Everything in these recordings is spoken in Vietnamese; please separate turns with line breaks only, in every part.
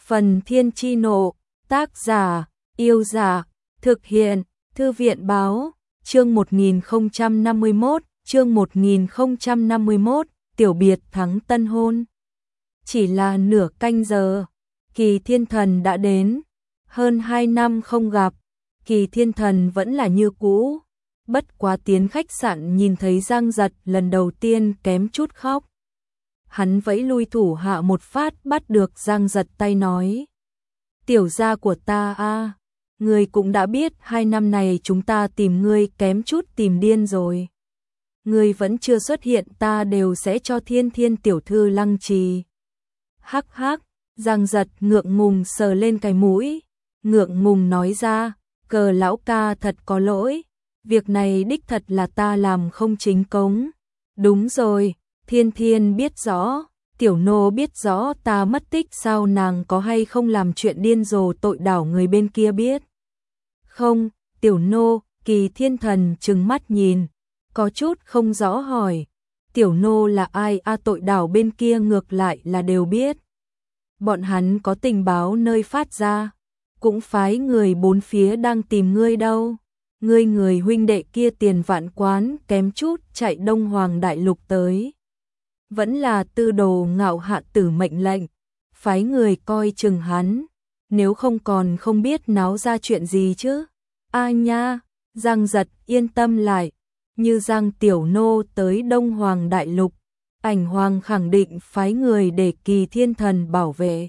Phần Thiên Chi Nộ, tác giả, Yêu Giả, thực hiện, Thư viện Báo, chương 1051, tiểu biệt thắng tân hôn. Chỉ là nửa canh giờ, Kỳ Thiên Thần đã đến, hơn 2 năm không gặp, Kỳ Thiên Thần vẫn là như cũ, bất quá tiến khách sạn nhìn thấy Giang Giật lần đầu tiên kém chút khóc. Hắn vẫy lui thủ hạ một phát bắt được Giang Giật tay nói: "Tiểu gia của ta a, ngươi cũng đã biết 2 năm này chúng ta tìm ngươi kém chút tìm điên rồi. Ngươi vẫn chưa xuất hiện ta đều sẽ cho Thiên Thiên tiểu thư lăng trì." Hắc hắc, Giang Giật ngượng ngùng sờ lên cái mũi, ngượng ngùng nói ra: "Cờ lão ca thật có lỗi, việc này đích thật là ta làm không chính cống." "Đúng rồi, Thiên Thiên biết rõ, tiểu nô biết rõ ta mất tích sao, nàng có hay không làm chuyện điên rồ tội đảo người bên kia biết?" "Không, tiểu nô." Kỳ Thiên Thần trừng mắt nhìn, có chút không rõ hỏi: "Tiểu nô là ai a?" Tội đảo bên kia ngược lại là đều biết. Bọn hắn có tình báo nơi phát ra, cũng phái người bốn phía đang tìm ngươi đâu. Ngươi người huynh đệ kia Tiền Vạn Quán kém chút chạy Đông Hoàng Đại Lục tới. Vẫn là Tư Đồ Ngạo hạ tử mệnh lệnh, phái người coi chừng hắn, nếu không còn không biết náo ra chuyện gì chứ. A nha, Giang Giật yên tâm lại, như Giang tiểu nô tới Đông Hoàng Đại Lục, Ảnh Hoàng khẳng định phái người để Kỳ Thiên Thần bảo vệ.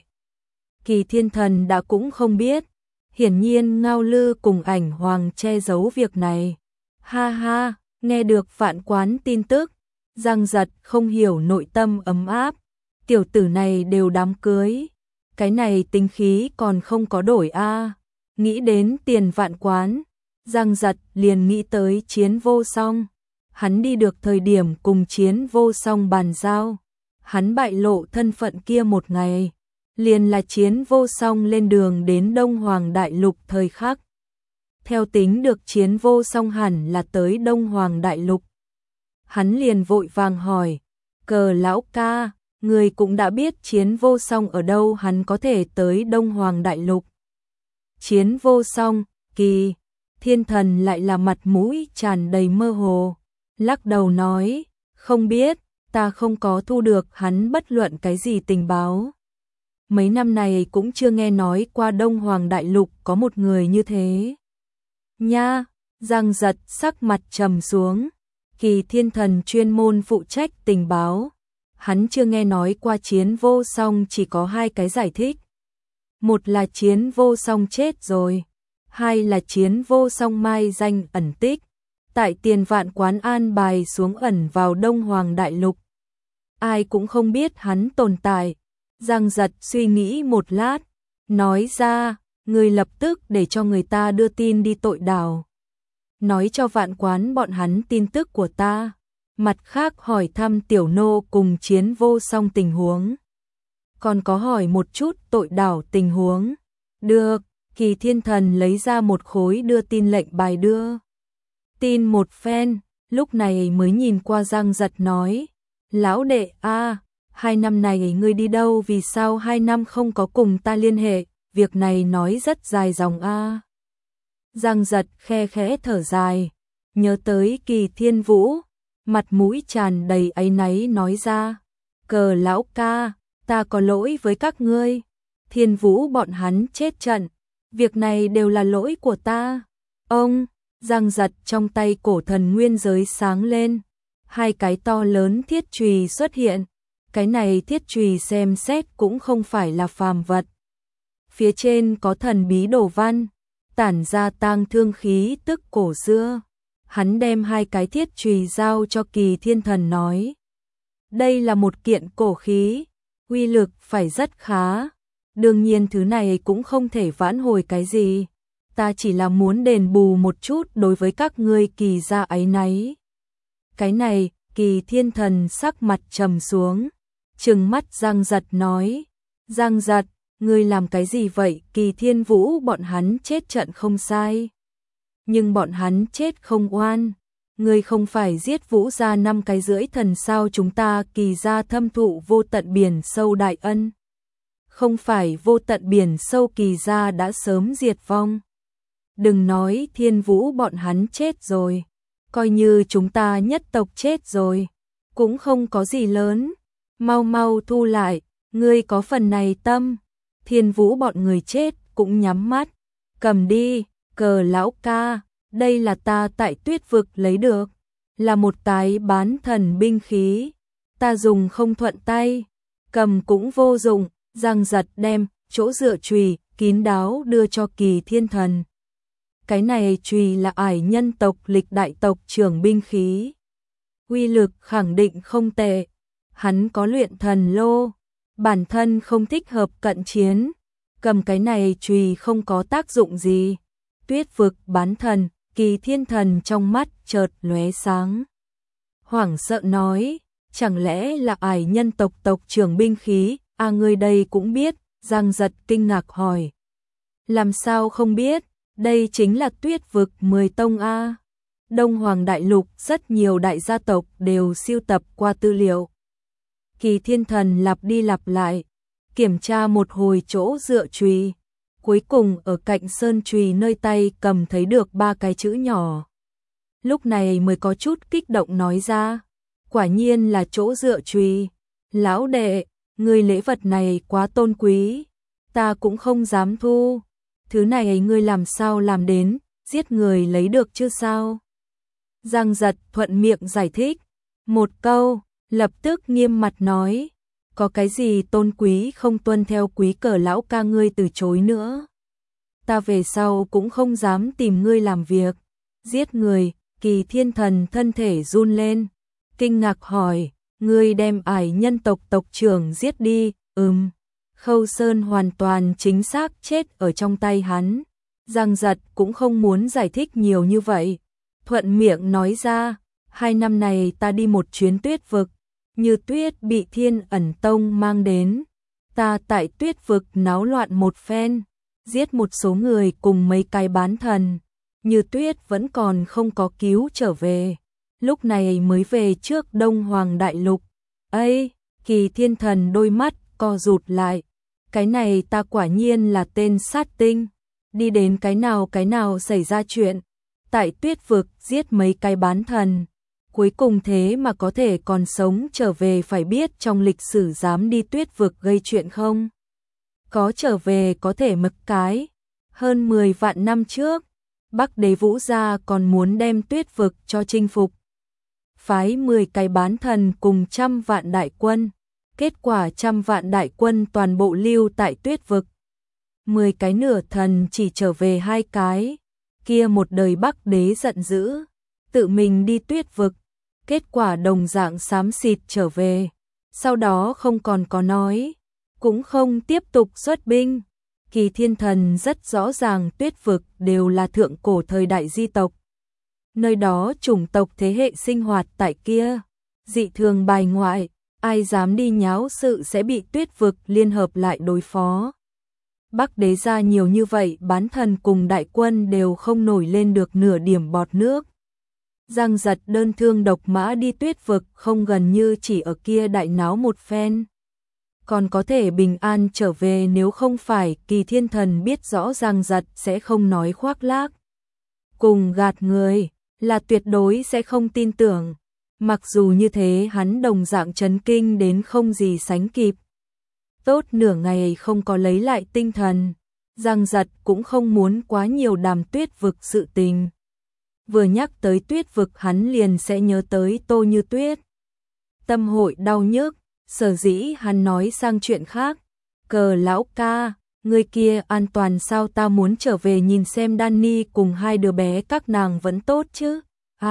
Kỳ Thiên Thần đã cũng không biết, hiển nhiên Ngao Lư cùng Ảnh Hoàng che giấu việc này. Ha ha, nghe được Vạn Quán tin tức, Giang Giật không hiểu nội tâm ấm áp, tiểu tử này đều đám cưới, cái này tính khí còn không có đổi a. Nghĩ đến Tiền Vạn Quán, Giang Giật liền nghĩ tới Chiến Vô Song. Hắn đi được thời điểm cùng Chiến Vô Song bàn giao, hắn bại lộ thân phận kia một ngày, liền là Chiến Vô Song lên đường đến Đông Hoàng Đại Lục thời khắc. Theo tính được Chiến Vô Song hẳn là tới Đông Hoàng Đại Lục. Hắn liền vội vàng hỏi: "Cờ lão ca, người cũng đã biết Chiến Vô Song ở đâu, hắn có thể tới Đông Hoàng Đại Lục?" Chiến Vô Song, Kỳ Thiên Thần lại là mặt mũi tràn đầy mơ hồ, lắc đầu nói: "Không biết, ta không có thu được hắn bất luận cái gì tình báo. Mấy năm này cũng chưa nghe nói qua Đông Hoàng Đại Lục có một người như thế." Nha, Giang Giật sắc mặt trầm xuống. Kỳ Thiên Thần chuyên môn phụ trách tình báo, hắn chưa nghe nói qua Chiến Vô Song, chỉ có 2 cái giải thích. Một là Chiến Vô Song chết rồi, 2 là Chiến Vô Song mai danh ẩn tích, tại Tiền Vạn Quán an bài xuống ẩn vào Đông Hoàng Đại Lục. Ai cũng không biết hắn tồn tại. Giang Giật suy nghĩ một lát, nói ra: "Người lập tức để cho người ta đưa tin đi tội đảo, nói cho Vạn Quán bọn hắn tin tức của ta, mặt khác hỏi thăm tiểu nô cùng Chiến Vô Song tình huống, còn có hỏi một chút tội đảo tình huống." "Được." Kỳ Thiên Thần lấy ra một khối đưa tin lệnh bài đưa tin một phen, lúc này mới nhìn qua Giang Giật nói: "Lão đệ a, 2 năm này ngươi đi đâu, vì sao 2 năm không có cùng ta liên hệ, việc này nói rất dài dòng a." Giang Giật khe khẽ thở dài, nhớ tới Kỳ Thiên Vũ, mặt mũi tràn đầy áy náy nói ra: "Cờ lão ca, ta có lỗi với các ngươi, Thiên Vũ bọn hắn chết trận, việc này đều là lỗi của ta." Ông, Giang Giật trong tay cổ thần nguyên giới sáng lên, 2 cái to lớn thiết chùy xuất hiện. Cái này thiết chùy xem xét cũng không phải là phàm vật, phía trên có thần bí đồ văn, tản ra tang thương khí tức cổ xưa. Hắn đem 2 cái thiết chùy giao cho Kỳ Thiên Thần nói: "Đây là một kiện cổ khí, uy lực phải rất khá. Đương nhiên thứ này cũng không thể vãn hồi cái gì, ta chỉ là muốn đền bù một chút đối với các ngươi Kỳ gia áy náy." Cái này, Kỳ Thiên Thần sắc mặt trầm xuống, trừng mắt Giang Giật nói: "Giang Giật, ngươi làm cái gì vậy? Kỳ Thiên Vũ bọn hắn chết trận không sai, nhưng bọn hắn chết không oan. Ngươi không phải giết Vũ gia 5 cái rưỡi thần sao? Chúng ta Kỳ gia thâm thụ vô tận biển sâu đại ân, không phải vô tận biển sâu Kỳ gia đã sớm diệt vong. Đừng nói Thiên Vũ bọn hắn chết rồi, coi như chúng ta nhất tộc chết rồi, cũng không có gì lớn, mau mau thu lại, ngươi có phần này tâm, Thiên Vũ bọn người chết cũng nhắm mắt, cầm đi, Cờ lão ca, đây là ta tại Tuyết vực lấy được, là một tái bán thần binh khí, ta dùng không thuận tay, cầm cũng vô dụng, Giang Giật đem chỗ dựa chùy kín đáo đưa cho Kỳ Thiên Thần. Cái này chùy là ải nhân tộc lịch đại tộc trưởng binh khí, uy lực khẳng định không tệ, hắn có luyện thần lô, bản thân không thích hợp cận chiến, cầm cái này chùy không có tác dụng gì. Tuyết vực bán thần, Kỳ Thiên Thần trong mắt chợt lóe sáng. Hoảng sợ nói, chẳng lẽ là ải nhân tộc tộc trưởng binh khí, ngươi đây cũng biết, Giang Giật kinh ngạc hỏi. Làm sao không biết, đây chính là Tuyết vực 10 tông a. Đông Hoàng Đại Lục rất nhiều đại gia tộc đều sưu tập qua tư liệu. Kỳ Thiên Thần lặp đi lặp lại, kiểm tra một hồi chỗ dựa chùy. Cuối cùng ở cạnh sơn chùy nơi tay cầm thấy được 3 cái chữ nhỏ. Lúc này mới có chút kích động nói ra, quả nhiên là chỗ dựa chùy. Lão đệ, ngươi lễ vật này quá tôn quý, ta cũng không dám thu. Thứ này ngươi làm sao làm đến, giết người lấy được chứ sao? Giang Giật thuận miệng giải thích, một câu, lập tức nghiêm mặt nói, có cái gì tôn quý không tuân theo quý Cờ lão ca ngươi từ chối nữa. Ta về sau cũng không dám tìm ngươi làm việc. Giết người, Kỳ Thiên Thần thân thể run lên, kinh ngạc hỏi, ngươi đem ải nhân tộc tộc trưởng giết đi, Khâu Sơn hoàn toàn chính xác chết ở trong tay hắn. Giang Giật cũng không muốn giải thích nhiều như vậy, thuận miệng nói ra, 2 năm này ta đi một chuyến Tuyết vực, Như Tuyết bị Thiên Ẩn Tông mang đến, ta tại Tuyết vực náo loạn một phen, giết một số người cùng mấy cái bán thần, Như Tuyết vẫn còn không có cứu trở về, lúc này mới về trước Đông Hoàng Đại Lục. Ây, Kỳ Thiên Thần đôi mắt co rụt lại, cái này ta quả nhiên là tên sát tinh, đi đến cái nào xảy ra chuyện, tại Tuyết vực giết mấy cái bán thần, cuối cùng thế mà có thể còn sống trở về, phải biết trong lịch sử dám đi Tuyết vực gây chuyện không? Có trở về có thể mực cái. Hơn 10 vạn năm trước, Bắc Đế Vũ gia còn muốn đem Tuyết vực cho chinh phục. Phái 10 cái bán thần cùng 100 vạn đại quân. Kết quả 100 vạn đại quân toàn bộ lưu tại Tuyết vực. 10 cái nửa thần chỉ trở về 2 cái. Kia một đời Bắc Đế giận dữ, tự mình đi Tuyết vực. Kết quả đồng dạng xám xịt trở về. Sau đó không còn có nói, cũng không tiếp tục xuất binh. Kỳ Thiên Thần rất rõ ràng Tuyết vực đều là thượng cổ thời đại di tộc. Nơi đó chủng tộc thế hệ sinh hoạt tại kia, dị thường bài ngoại, ai dám đi nháo sự sẽ bị Tuyết vực liên hợp lại đối phó. Bắc Đế gia nhiều như vậy, bán thần cùng đại quân đều không nổi lên được nửa điểm bọt nước. Giang Giật đơn thương độc mã đi Tuyết vực, không gần như chỉ ở kia đại náo một phen, còn có thể bình an trở về, nếu không phải Kỳ Thiên Thần biết rõ Giang Giật sẽ không nói khoác lác cùng gạt người, là tuyệt đối sẽ không tin tưởng. Mặc dù như thế hắn đồng dạng chấn kinh đến không gì sánh kịp. Tốt nửa ngày không có lấy lại tinh thần, Giang Giật cũng không muốn quá nhiều đàm Tuyết vực sự tình. Vừa nhắc tới Tuyết vực hắn liền sẽ nhớ tới Tô Như Tuyết. Tâm hội đau nhức, sở dĩ hắn nói sang chuyện khác. Cờ lão ca, người kia an toàn sao? Ta muốn trở về nhìn xem Danny cùng 2 đứa bé các nàng vẫn tốt chứ.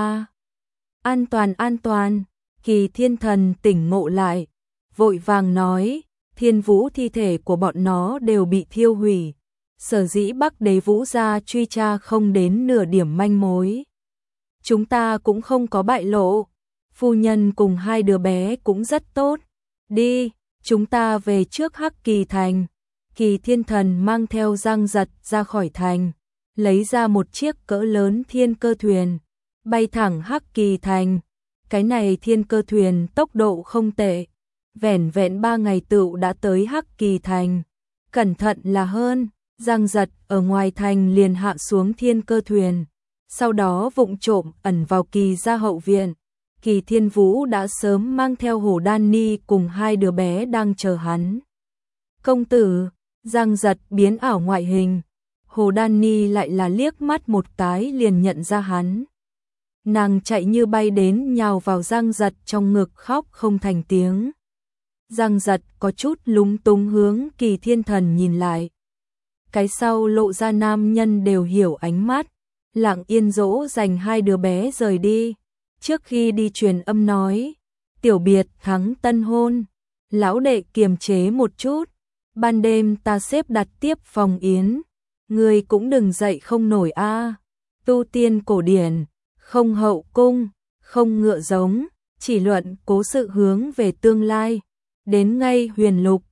An toàn. Kỳ Thiên Thần tỉnh ngộ lại, vội vàng nói, Thiên Vũ thi thể của bọn nó đều bị thiêu hủy. Sở dĩ Bắc Đế Vũ gia truy tra không đến nửa điểm manh mối. Chúng ta cũng không có bại lộ. Phu nhân cùng 2 đứa bé cũng rất tốt. Đi, chúng ta về trước Hắc Kỳ Thành. Kỳ Thiên Thần mang theo Giang Giật ra khỏi thành, lấy ra một chiếc cỡ lớn thiên cơ thuyền, bay thẳng Hắc Kỳ Thành. Cái này thiên cơ thuyền tốc độ không tệ, vẻn vẹn 3 ngày tựu đã tới Hắc Kỳ Thành. cẩn thận là hơn. Giang Giật ở ngoài thành liền hạ xuống thiên cơ thuyền, sau đó vụng trộm ẩn vào Kỳ gia hậu viện. Kỳ Thiên Vũ đã sớm mang theo Hồ Đan Ni cùng hai đứa bé đang chờ hắn. Công tử, Giang Giật biến ảo ngoại hình, Hồ Đan Ni lại là liếc mắt một cái liền nhận ra hắn. Nàng chạy như bay đến nhào vào Giang Giật trong ngực khóc không thành tiếng. Giang Giật có chút lúng túng hướng Kỳ Thiên Thần nhìn lại. Cái sau lộ ra nam nhân đều hiểu ánh mắt, lặng yên dỗ dành hai đứa bé rời đi. Trước khi đi truyền âm nói, tiểu biệt thắng tân hôn, lão đệ kiềm chế một chút, ban đêm ta xếp đặt tiếp phòng yến, người cũng đừng dậy không nổi a. Tu tiên cổ điển, không hậu cung, không ngựa giống, chỉ luận cố sự hướng về tương lai, đến ngay huyền lục,